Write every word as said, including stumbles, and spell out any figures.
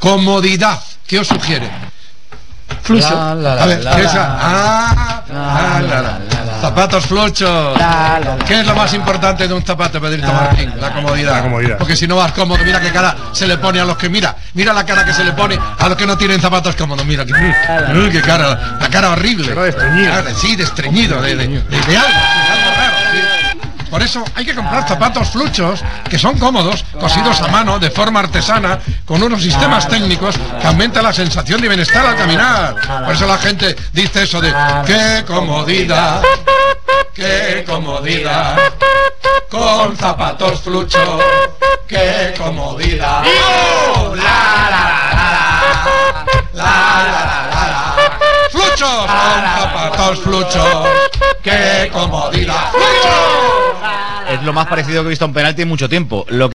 comodidad. ¿Qué os sugiere? Flucho. La, la, la, A ver, la, ¿qué la, es? Ah, la, la, la. Zapatos fluchos. La, la, la. ¿Qué es lo más importante de un zapato, Pedrito Martín? La comodidad. La comodidad. Porque si no vas cómodo, mira qué cara se le pone a los que mira. Mira la cara que se le pone a los que no tienen zapatos cómodos. Mira, qué, uh, qué cara, la cara horrible. Cara de estreñido. Cara de- sí, de estreñido, de, de, de, de algo, de algo raro. Sí. Por eso hay que comprar zapatos fluchos que son cómodos, cosidos a mano, de forma artesana, con unos sistemas técnicos que aumentan la sensación de bienestar al caminar. Por eso la gente dice eso de ¡qué comodidad! ¡Qué comodidad! Con zapatos fluchos, ¡qué comodidad! ¡Oh! ¡La, la, la, la, la, la, la, la, la! ¡Fluchos! Con zapatos fluchos, ¡qué comodidad! ¡Fluchos! Es lo más parecido que he visto a un penalti en mucho tiempo. Lo